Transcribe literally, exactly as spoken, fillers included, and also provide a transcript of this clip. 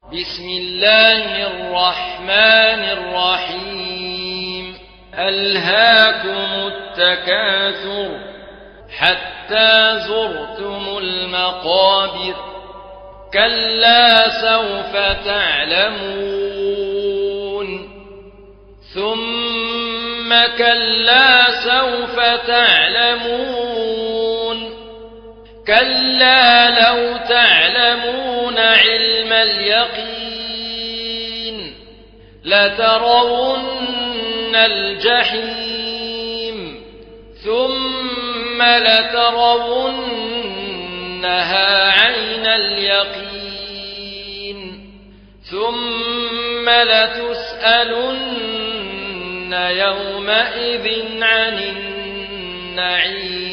بسم الله الرحمن الرحيم ألهاكم التكاثر حتى زرتم المقابر كلا سوف تعلمون ثم كلا سوف تعلمون كلا لو تعلمون علم اليقين لترون الجحيم ثم لترونها عين اليقين ثم لتسألن يومئذ عن النعيم